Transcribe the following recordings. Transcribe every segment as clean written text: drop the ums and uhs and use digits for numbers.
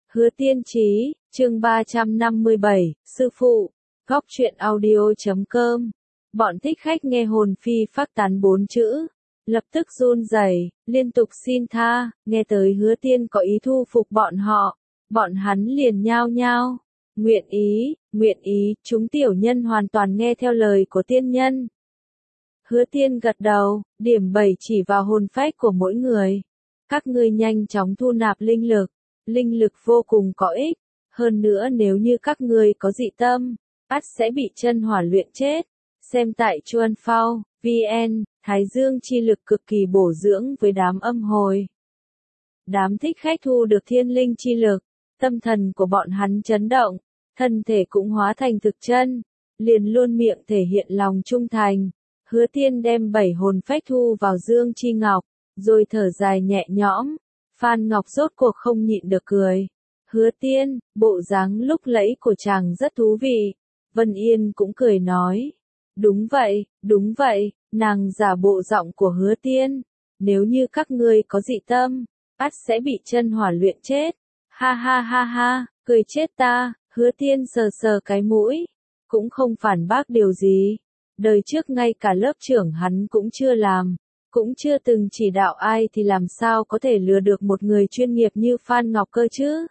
Hứa Tiên Chí, chương 357, Sư Phụ, Góc truyện audio.com. Bọn thích khách nghe hồn phi phách tán 4 chữ, lập tức run rẩy, liên tục xin tha, nghe tới Hứa Tiên có ý thu phục bọn họ, bọn hắn liền nhao nhao, nguyện ý, chúng tiểu nhân hoàn toàn nghe theo lời của tiên nhân. Hứa Tiên gật đầu, điểm 7 chỉ vào hồn phách của mỗi người. Các ngươi nhanh chóng thu nạp linh lực vô cùng có ích, hơn nữa nếu như các ngươi có dị tâm, ắt sẽ bị chân hỏa luyện chết. Xem tại Chuan Phao, VN, Thái Dương chi lực cực kỳ bổ dưỡng với đám âm hồi. Đám thích khách thu được thiên linh chi lực, tâm thần của bọn hắn chấn động, thân thể cũng hóa thành thực chân, liền luôn miệng thể hiện lòng trung thành. Hứa Tiên đem 7 hồn phách thu vào Dương Chi Ngọc, rồi thở dài nhẹ nhõm. Phan Ngọc rốt cuộc không nhịn được cười. Hứa Tiên, bộ dáng lúc lẫy của chàng rất thú vị. Vân Yên cũng cười nói. Đúng vậy, nàng giả bộ giọng của Hứa Tiên. Nếu như các ngươi có dị tâm, ắt sẽ bị chân hỏa luyện chết. Ha, cười chết ta. Hứa Tiên sờ sờ cái mũi, cũng không phản bác điều gì. Đời trước ngay cả lớp trưởng hắn cũng chưa làm, cũng chưa từng chỉ đạo ai thì làm sao có thể lừa được một người chuyên nghiệp như Phan Ngọc cơ chứ.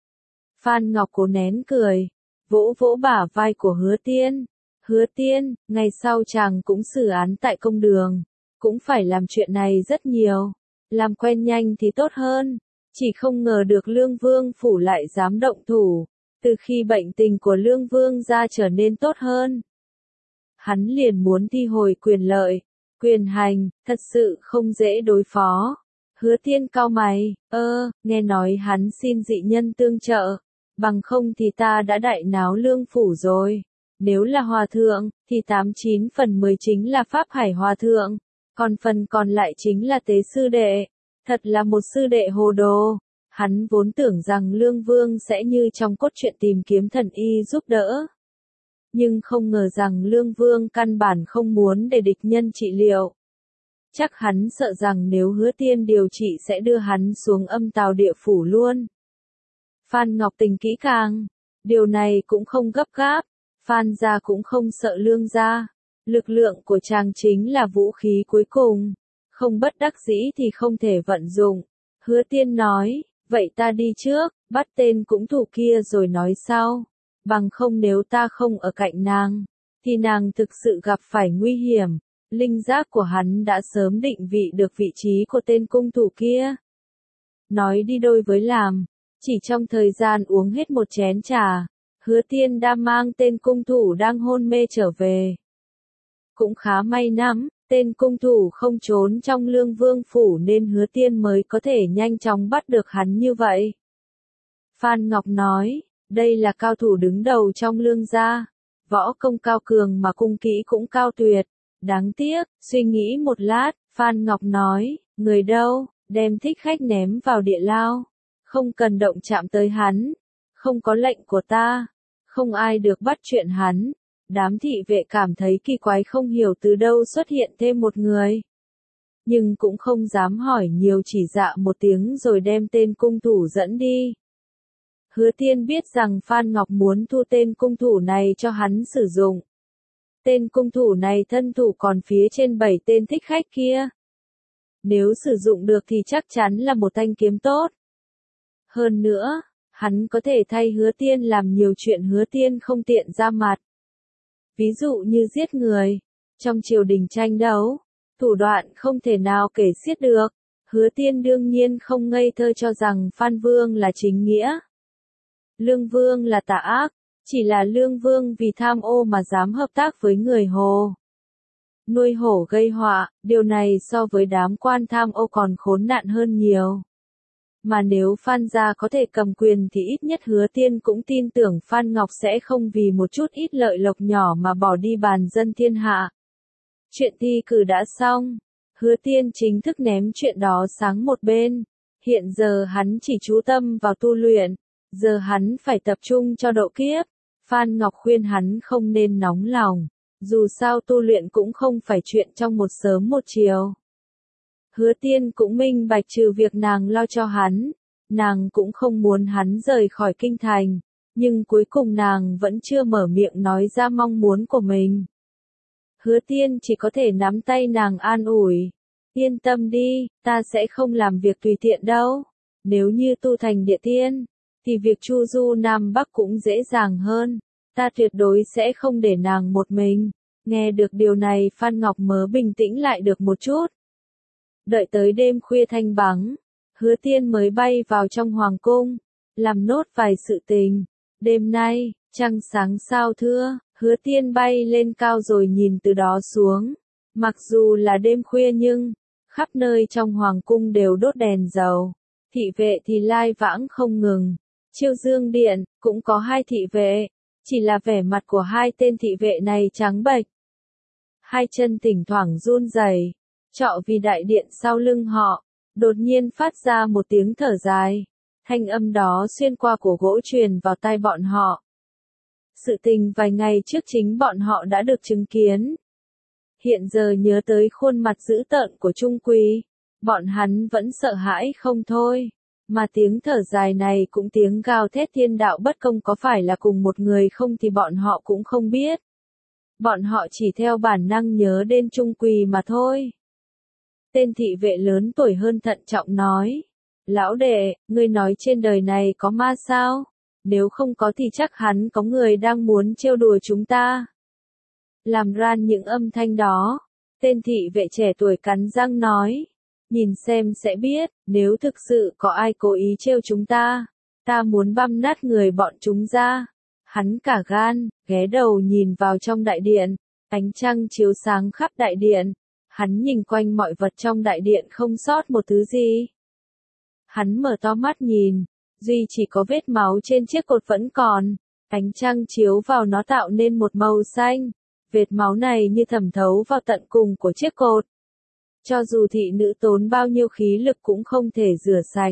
Phan Ngọc cố nén cười, vỗ vỗ bả vai của Hứa Tiên. Hứa Tiên, ngày sau chàng cũng xử án tại công đường, cũng phải làm chuyện này rất nhiều, làm quen nhanh thì tốt hơn. Chỉ không ngờ được Lương Vương phủ lại dám động thủ, từ khi bệnh tình của Lương Vương gia trở nên tốt hơn. Hắn liền muốn thi hồi quyền hành, thật sự không dễ đối phó. Hứa Tiên cau mày, nghe nói hắn xin dị nhân tương trợ, bằng không thì ta đã đại náo Lương phủ rồi. Nếu là hòa thượng, thì 89 phần 10 chính là Pháp Hải hòa thượng, còn phần còn lại chính là tế sư đệ. Thật là một sư đệ hồ đồ. Hắn vốn tưởng rằng Lương Vương sẽ như trong cốt truyện tìm kiếm thần y giúp đỡ. Nhưng không ngờ rằng Lương Vương căn bản không muốn để địch nhân trị liệu. Chắc hắn sợ rằng nếu Hứa Tiên điều trị sẽ đưa hắn xuống âm tào địa phủ luôn. Phan Ngọc tình kỹ càng, điều này cũng không gấp gáp, Phan gia cũng không sợ Lương gia. Lực lượng của chàng chính là vũ khí cuối cùng, không bất đắc dĩ thì không thể vận dụng. Hứa Tiên nói, vậy ta đi trước, bắt tên cũng thủ kia rồi nói sau. Bằng không nếu ta không ở cạnh nàng, thì nàng thực sự gặp phải nguy hiểm. Linh giác của hắn đã sớm định vị được vị trí của tên cung thủ kia. Nói đi đôi với làm, chỉ trong thời gian uống hết một chén trà, Hứa Tiên đã mang tên cung thủ đang hôn mê trở về. Cũng khá may mắn, tên cung thủ không trốn trong Lương Vương phủ nên Hứa Tiên mới có thể nhanh chóng bắt được hắn như vậy. Phan Ngọc nói, đây là cao thủ đứng đầu trong Lương gia, võ công cao cường mà cung kỹ cũng cao tuyệt. Đáng tiếc, suy nghĩ một lát, Phan Ngọc nói, người đâu, đem thích khách ném vào địa lao, không cần động chạm tới hắn, không có lệnh của ta, không ai được bắt chuyện hắn. Đám thị vệ cảm thấy kỳ quái không hiểu từ đâu xuất hiện thêm một người. Nhưng cũng không dám hỏi nhiều, chỉ dạ một tiếng rồi đem tên cung thủ dẫn đi. Hứa Tiên biết rằng Phan Ngọc muốn thu tên cung thủ này cho hắn sử dụng. Tên cung thủ này thân thủ còn phía trên 7 tên thích khách kia. Nếu sử dụng được thì chắc chắn là một thanh kiếm tốt. Hơn nữa, hắn có thể thay Hứa Tiên làm nhiều chuyện Hứa Tiên không tiện ra mặt. Ví dụ như giết người, trong triều đình tranh đấu, thủ đoạn không thể nào kể xiết được. Hứa Tiên đương nhiên không ngây thơ cho rằng Phan Vương là chính nghĩa, Lương Vương là tà ác, chỉ là Lương Vương vì tham ô mà dám hợp tác với người Hồ. Nuôi hổ gây họa, điều này so với đám quan tham ô còn khốn nạn hơn nhiều. Mà nếu Phan gia có thể cầm quyền thì ít nhất Hứa Tiên cũng tin tưởng Phan Ngọc sẽ không vì một chút ít lợi lộc nhỏ mà bỏ đi bàn dân thiên hạ. Chuyện thi cử đã xong, Hứa Tiên chính thức ném chuyện đó sang một bên. Hiện giờ hắn chỉ chú tâm vào tu luyện, giờ hắn phải tập trung cho độ kiếp. Phan Ngọc khuyên hắn không nên nóng lòng, dù sao tu luyện cũng không phải chuyện trong một sớm một chiều. Hứa Tiên cũng minh bạch trừ việc nàng lo cho hắn, nàng cũng không muốn hắn rời khỏi kinh thành, nhưng cuối cùng nàng vẫn chưa mở miệng nói ra mong muốn của mình. Hứa Tiên chỉ có thể nắm tay nàng an ủi. Yên tâm đi, ta sẽ không làm việc tùy tiện đâu. Nếu như tu thành địa tiên, thì việc chu du Nam Bắc cũng dễ dàng hơn. Ta tuyệt đối sẽ không để nàng một mình. Nghe được điều này Phan Ngọc Mớ bình tĩnh lại được một chút. Đợi tới đêm khuya thanh vắng, Hứa Tiên mới bay vào trong hoàng cung, làm nốt vài sự tình. Đêm nay, trăng sáng sao thưa, Hứa Tiên bay lên cao rồi nhìn từ đó xuống. Mặc dù là đêm khuya nhưng, khắp nơi trong hoàng cung đều đốt đèn dầu. Thị vệ thì lai vãng không ngừng. Chiêu Dương Điện, cũng có 2 thị vệ. Chỉ là vẻ mặt của 2 tên thị vệ này trắng bệch. 2 chân thỉnh thoảng run rẩy. Trọ vì đại điện sau lưng họ, đột nhiên phát ra một tiếng thở dài. Thanh âm đó xuyên qua cổ gỗ truyền vào tai bọn họ. Sự tình vài ngày trước chính bọn họ đã được chứng kiến. Hiện giờ nhớ tới khuôn mặt dữ tợn của Trung Quỳ, bọn hắn vẫn sợ hãi không thôi. Mà tiếng thở dài này cũng tiếng gào thét thiên đạo bất công có phải là cùng một người không thì bọn họ cũng không biết. Bọn họ chỉ theo bản năng nhớ đến Trung Quỳ mà thôi. Tên thị vệ lớn tuổi hơn thận trọng nói. Lão đệ, ngươi nói trên đời này có ma sao? Nếu không có thì chắc hắn có người đang muốn trêu đùa chúng ta. Làm ran những âm thanh đó, tên thị vệ trẻ tuổi cắn răng nói. Nhìn xem sẽ biết, nếu thực sự có ai cố ý trêu chúng ta, ta muốn băm nát người bọn chúng ra. Hắn cả gan, ghé đầu nhìn vào trong đại điện, ánh trăng chiếu sáng khắp đại điện. Hắn nhìn quanh mọi vật trong đại điện không sót một thứ gì. Hắn mở to mắt nhìn, duy chỉ có vết máu trên chiếc cột vẫn còn. Ánh trăng chiếu vào nó tạo nên một màu xanh. Vệt máu này như thẩm thấu vào tận cùng của chiếc cột. Cho dù thị nữ tốn bao nhiêu khí lực cũng không thể rửa sạch.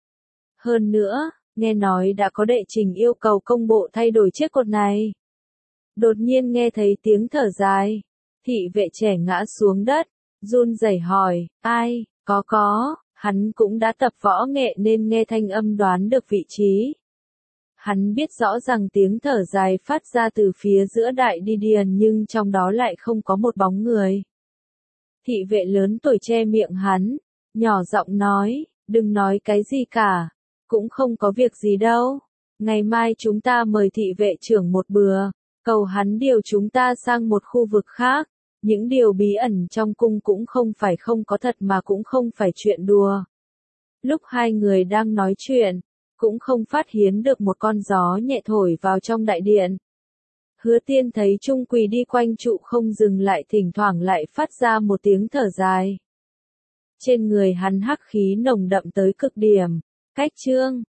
Hơn nữa, nghe nói đã có đệ trình yêu cầu công bộ thay đổi chiếc cột này. Đột nhiên nghe thấy tiếng thở dài. Thị vệ trẻ ngã xuống đất, run rẩy hỏi, ai, có, hắn cũng đã tập võ nghệ nên nghe thanh âm đoán được vị trí. Hắn biết rõ rằng tiếng thở dài phát ra từ phía giữa đại đi điền nhưng trong đó lại không có một bóng người. Thị vệ lớn tuổi che miệng hắn, nhỏ giọng nói, đừng nói cái gì cả, cũng không có việc gì đâu. Ngày mai chúng ta mời thị vệ trưởng một bữa, cầu hắn điều chúng ta sang một khu vực khác. Những điều bí ẩn trong cung cũng không phải không có thật mà cũng không phải chuyện đùa. Lúc 2 người đang nói chuyện, cũng không phát hiện được một con gió nhẹ thổi vào trong đại điện. Hứa Tiên thấy Trung Quỳ đi quanh trụ không dừng lại thỉnh thoảng lại phát ra một tiếng thở dài. Trên người hắn hắc khí nồng đậm tới cực điểm, cách chương